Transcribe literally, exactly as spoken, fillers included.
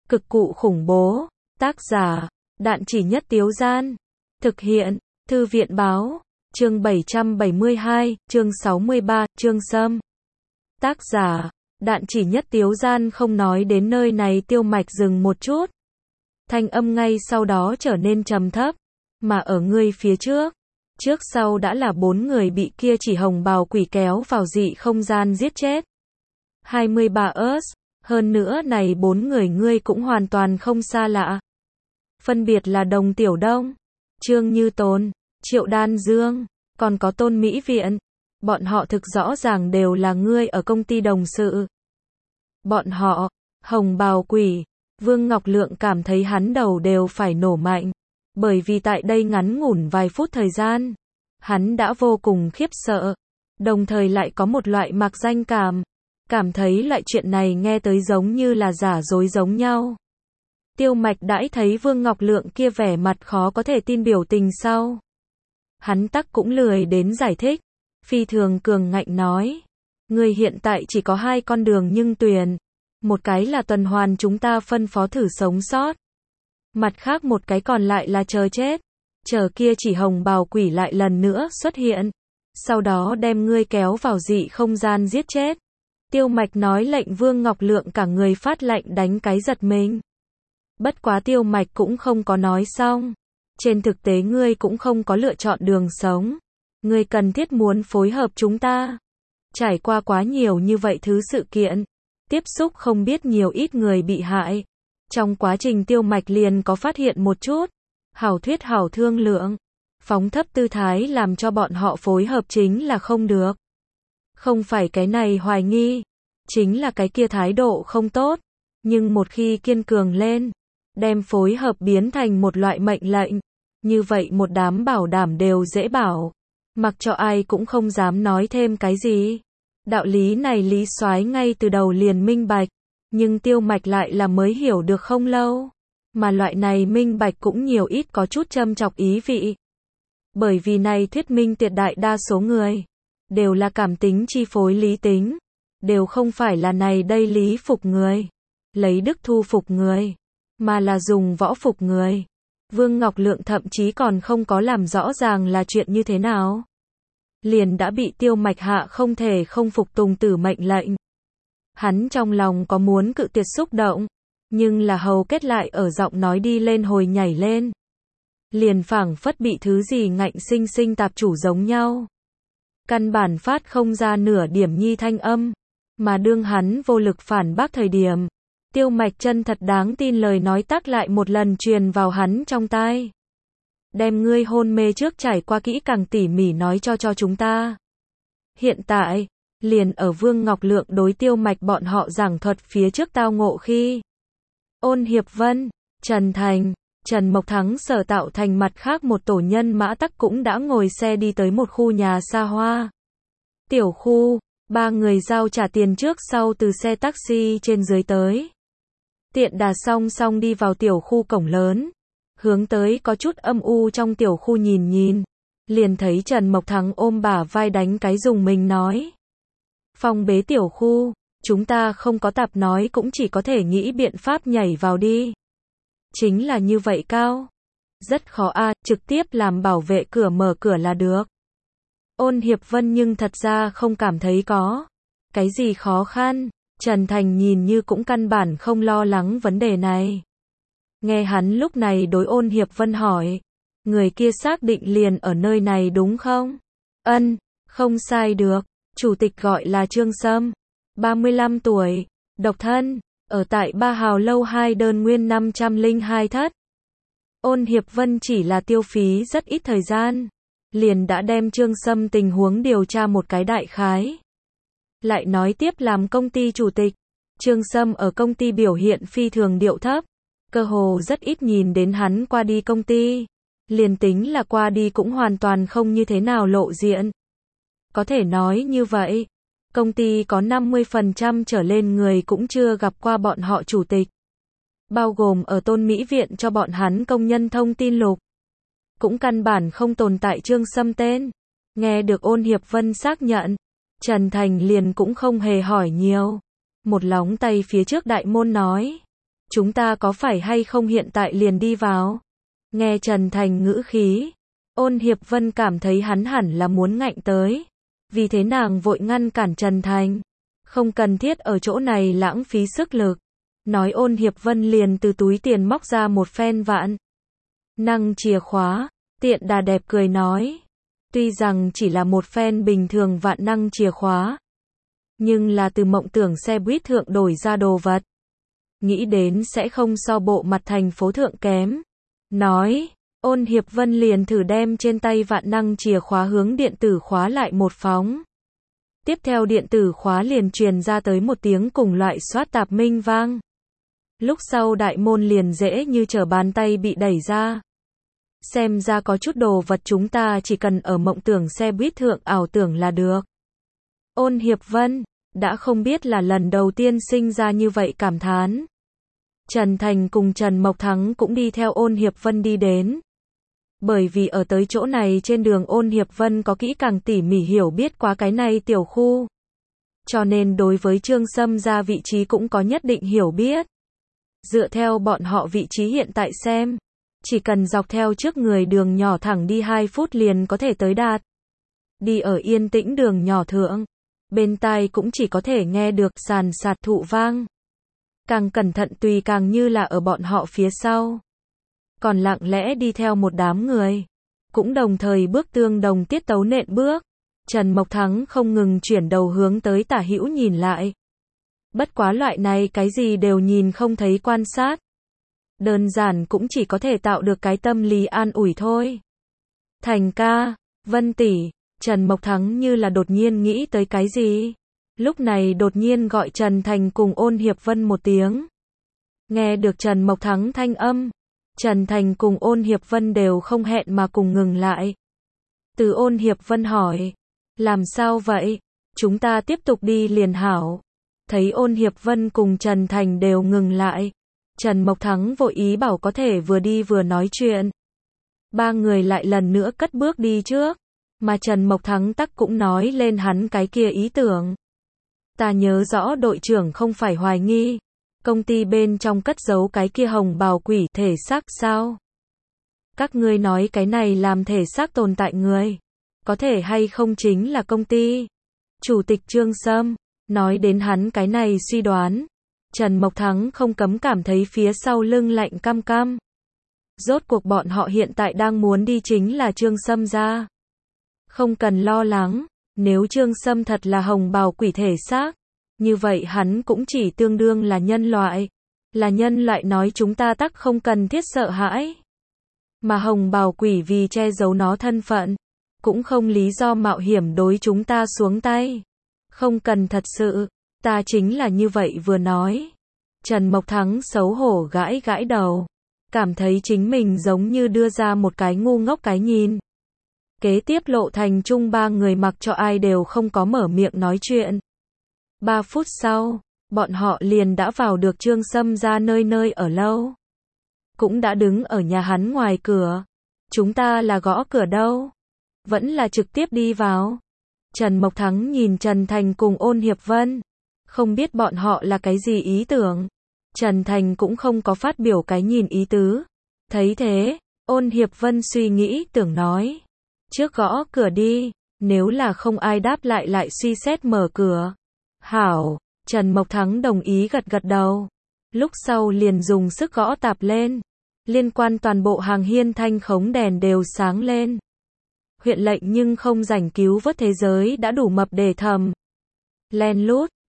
Cực cụ khủng bố. Tác giả, Đạn Chỉ Nhất Tiếu Gian. Thực hiện, Thư viện Báo. Chương bảy trăm bảy mươi hai, chương sáu mươi ba, chương Sâm. Tác giả, Đạn Chỉ Nhất Tiếu Gian. Không nói đến nơi này, Tiêu Mạch dừng một chút. Thanh âm ngay sau đó trở nên trầm thấp. Mà ở ngươi phía trước, trước sau đã là bốn người bị kia chỉ hồng bào quỷ kéo vào dị không gian giết chết. hai mươi ba ớt, hơn nữa này bốn người ngươi cũng hoàn toàn không xa lạ. Phân biệt là Đồng Tiểu Đông, Trương Như Tồn, Triệu Đan Dương, còn có Tôn Mỹ Viện. Bọn họ thực rõ ràng đều là ngươi ở công ty đồng sự. Bọn họ, hồng bào quỷ, Vương Ngọc Lượng cảm thấy hắn đầu đều phải nổ mạnh. Bởi vì tại đây ngắn ngủn vài phút thời gian, hắn đã vô cùng khiếp sợ, đồng thời lại có một loại mạc danh cảm, cảm thấy loại chuyện này nghe tới giống như là giả dối giống nhau. Tiêu Mạch đãi thấy Vương Ngọc Lượng kia vẻ mặt khó có thể tin biểu tình sau. Hắn tắc cũng lười đến giải thích, phi thường cường ngạnh nói. Người hiện tại chỉ có hai con đường nhưng tuyển. Một cái là tuần hoàn chúng ta phân phó thử sống sót. Mặt khác một cái còn lại là chờ chết. Chờ kia chỉ hồng bào quỷ lại lần nữa xuất hiện. Sau đó đem ngươi kéo vào dị không gian giết chết. Tiêu Mạch nói lệnh Vương Ngọc Lượng cả người phát lạnh đánh cái giật mình. Bất quá Tiêu Mạch cũng không có nói xong. Trên thực tế ngươi cũng không có lựa chọn đường sống. Ngươi cần thiết muốn phối hợp chúng ta. Trải qua quá nhiều như vậy thứ sự kiện. Tiếp xúc không biết nhiều ít người bị hại. Trong quá trình Tiêu Mạch liền có phát hiện một chút. Hảo thuyết hảo thương lượng. Phóng thấp tư thái làm cho bọn họ phối hợp chính là không được. Không phải cái này hoài nghi. Chính là cái kia thái độ không tốt. Nhưng một khi kiên cường lên. Đem phối hợp biến thành một loại mệnh lệnh. Như vậy một đám bảo đảm đều dễ bảo. Mặc cho ai cũng không dám nói thêm cái gì. Đạo lý này Lý Soái ngay từ đầu liền minh bạch. Nhưng Tiêu Mạch lại là mới hiểu được không lâu. Mà loại này minh bạch cũng nhiều ít có chút châm chọc ý vị. Bởi vì này thuyết minh tuyệt đại đa số người. Đều là cảm tính chi phối lý tính. Đều không phải là này đây lý phục người. Lấy đức thu phục người. Mà là dùng võ phục người. Vương Ngọc Lượng thậm chí còn không có làm rõ ràng là chuyện như thế nào. Liền đã bị Tiêu Mạch hạ không thể không phục tùng tử mệnh lệnh. Hắn trong lòng có muốn cự tuyệt xúc động. Nhưng là hầu kết lại ở giọng nói đi lên hồi nhảy lên. Liền phảng phất bị thứ gì ngạnh sinh sinh tạp chủ giống nhau. Căn bản phát không ra nửa điểm nhi thanh âm. Mà đương hắn vô lực phản bác thời điểm. Tiêu Mạch chân thật đáng tin lời nói tác lại một lần truyền vào hắn trong tai. Đem ngươi hôn mê trước trải qua kỹ càng tỉ mỉ nói cho cho chúng ta. Hiện tại, liền ở Vương Ngọc Lượng đối Tiêu Mạch bọn họ giảng thuật phía trước tao ngộ khi. Ôn Hiệp Vân, Trần Thành, Trần Mộc Thắng sở tạo thành mặt khác một tổ nhân mã tắc cũng đã ngồi xe đi tới một khu nhà xa hoa. Tiểu khu, ba người giao trả tiền trước sau từ xe taxi trên dưới tới. Tiện đà song song đi vào tiểu khu cổng lớn. Hướng tới có chút âm u trong tiểu khu nhìn nhìn. Liền thấy Trần Mộc Thắng ôm bả vai đánh cái dùng mình nói. Phong bế tiểu khu, chúng ta không có tạp nói cũng chỉ có thể nghĩ biện pháp nhảy vào đi. Chính là như vậy cao. Rất khó a, trực tiếp làm bảo vệ cửa mở cửa là được. Ôn Hiệp Vân nhưng thật ra không cảm thấy có. Cái gì khó khăn, Trần Thành nhìn như cũng căn bản không lo lắng vấn đề này. Nghe hắn lúc này đối Ôn Hiệp Vân hỏi. Người kia xác định liền ở nơi này đúng không? Ân, không sai được. Chủ tịch gọi là Trương Sâm. ba mươi lăm tuổi. Độc thân. Ở tại Ba Hào Lâu hai đơn nguyên năm trăm lẻ hai thất. Ôn Hiệp Vân chỉ là tiêu phí rất ít thời gian. Liền đã đem Trương Sâm tình huống điều tra một cái đại khái. Lại nói tiếp làm công ty chủ tịch. Trương Sâm ở công ty biểu hiện phi thường điệu thấp. Cơ hồ rất ít nhìn đến hắn qua đi công ty. Liền tính là qua đi cũng hoàn toàn không như thế nào lộ diện. Có thể nói như vậy. Công ty có năm mươi phần trăm trở lên người cũng chưa gặp qua bọn họ chủ tịch. Bao gồm ở Tôn Mỹ Viện cho bọn hắn công nhân thông tin lục. Cũng căn bản không tồn tại Trương Sâm tên. Nghe được Ôn Hiệp Vân xác nhận. Trần Thành liền cũng không hề hỏi nhiều. Một lóng tay phía trước đại môn nói. chúng ta có phải hay không hiện tại liền đi vào? Nghe Trần Thành ngữ khí, Ôn Hiệp Vân cảm thấy hắn hẳn là muốn ngạnh tới. Vì thế nàng vội ngăn cản Trần Thành. Không cần thiết ở chỗ này lãng phí sức lực. Nói Ôn Hiệp Vân liền từ túi tiền móc ra một phen vạn năng chìa khóa, tiện đà đẹp cười nói. Tuy rằng chỉ là một phen bình thường vạn năng chìa khóa, nhưng là từ mộng tưởng xe buýt thượng đổi ra đồ vật. Nghĩ đến sẽ không so bộ mặt thành phố thượng kém. Nói, Ôn Hiệp Vân liền thử đem trên tay vạn năng chìa khóa hướng điện tử khóa lại một phóng. Tiếp theo điện tử khóa liền truyền ra tới một tiếng cùng loại xoát tạp minh vang. Lúc sau đại môn liền dễ như trở bàn tay bị đẩy ra. Xem ra có chút đồ vật chúng ta chỉ cần ở mộng tưởng xe buýt thượng ảo tưởng là được. Ôn Hiệp Vân, đã không biết là lần đầu tiên sinh ra như vậy cảm thán. Trần Thành cùng Trần Mộc Thắng cũng đi theo Ôn Hiệp Vân đi đến. Bởi vì ở tới chỗ này trên đường Ôn Hiệp Vân có kỹ càng tỉ mỉ hiểu biết quá cái này tiểu khu. Cho nên đối với Trương Sâm ra vị trí cũng có nhất định hiểu biết. Dựa theo bọn họ vị trí hiện tại xem, chỉ cần dọc theo trước người đường nhỏ thẳng đi hai phút liền có thể tới đạt. Đi ở yên tĩnh đường nhỏ thượng, bên tai cũng chỉ có thể nghe được sàn sạt thụ vang. Càng cẩn thận tùy càng như là ở bọn họ phía sau. Còn lặng lẽ đi theo một đám người, cũng đồng thời bước tương đồng tiết tấu nện bước. Trần Mộc Thắng không ngừng chuyển đầu hướng tới tả hữu nhìn lại. Bất quá loại này cái gì đều nhìn không thấy quan sát. Đơn giản cũng chỉ có thể tạo được cái tâm lý an ủi thôi. Thành ca, Vân tỷ, Trần Mộc Thắng như là đột nhiên nghĩ tới cái gì. Lúc này đột nhiên gọi Trần Thành cùng Ôn Hiệp Vân một tiếng. Nghe được Trần Mộc Thắng thanh âm, Trần Thành cùng Ôn Hiệp Vân đều không hẹn mà cùng ngừng lại. Từ Ôn Hiệp Vân hỏi, làm sao vậy? Chúng ta tiếp tục đi liền hảo. Thấy Ôn Hiệp Vân cùng Trần Thành đều ngừng lại. Trần Mộc Thắng vội ý bảo có thể vừa đi vừa nói chuyện. Ba người lại lần nữa cất bước đi trước. Mà Trần Mộc Thắng tắc cũng nói lên hắn cái kia ý tưởng. Ta nhớ rõ đội trưởng không phải hoài nghi. Công ty bên trong cất giấu cái kia hồng bào quỷ thể xác sao? Các ngươi nói cái này làm thể xác tồn tại người. Có thể hay không chính là công ty. Chủ tịch Trương Sâm. Nói đến hắn cái này suy đoán. Trần Mộc Thắng không cấm cảm thấy phía sau lưng lạnh căm căm. Rốt cuộc bọn họ hiện tại đang muốn đi chính là Trương Sâm ra. Không cần lo lắng, nếu Trương Sâm thật là hồng bào quỷ thể xác, như vậy hắn cũng chỉ tương đương là nhân loại. Là nhân loại nói chúng ta tắc không cần thiết sợ hãi. Mà hồng bào quỷ vì che giấu nó thân phận, cũng không lý do mạo hiểm đối chúng ta xuống tay. Không cần thật sự, ta chính là như vậy vừa nói. Trần Mộc Thắng xấu hổ gãi gãi đầu, cảm thấy chính mình giống như đưa ra một cái ngu ngốc cái nhìn. Kế tiếp Lộ Thành Trung ba người mặc cho ai đều không có mở miệng nói chuyện. Ba phút sau, bọn họ liền đã vào được Trương Sâm ra nơi nơi ở lâu. Cũng đã đứng ở nhà hắn ngoài cửa. Chúng ta là gõ cửa đâu? Vẫn là trực tiếp đi vào. Trần Mộc Thắng nhìn Trần Thành cùng Ôn Hiệp Vân. Không biết bọn họ là cái gì ý tưởng. Trần Thành cũng không có phát biểu cái nhìn ý tứ. Thấy thế, Ôn Hiệp Vân suy nghĩ tưởng nói. Trước gõ cửa đi, nếu là không ai đáp lại lại suy xét mở cửa. Hảo, Trần Mộc Thắng đồng ý gật gật đầu. Lúc sau liền dùng sức gõ tạp lên. Liên quan toàn bộ hàng hiên thanh khống đèn đều sáng lên. Huyện lệnh nhưng không rảnh cứu vớt thế giới đã đủ mập để thầm. Len lút,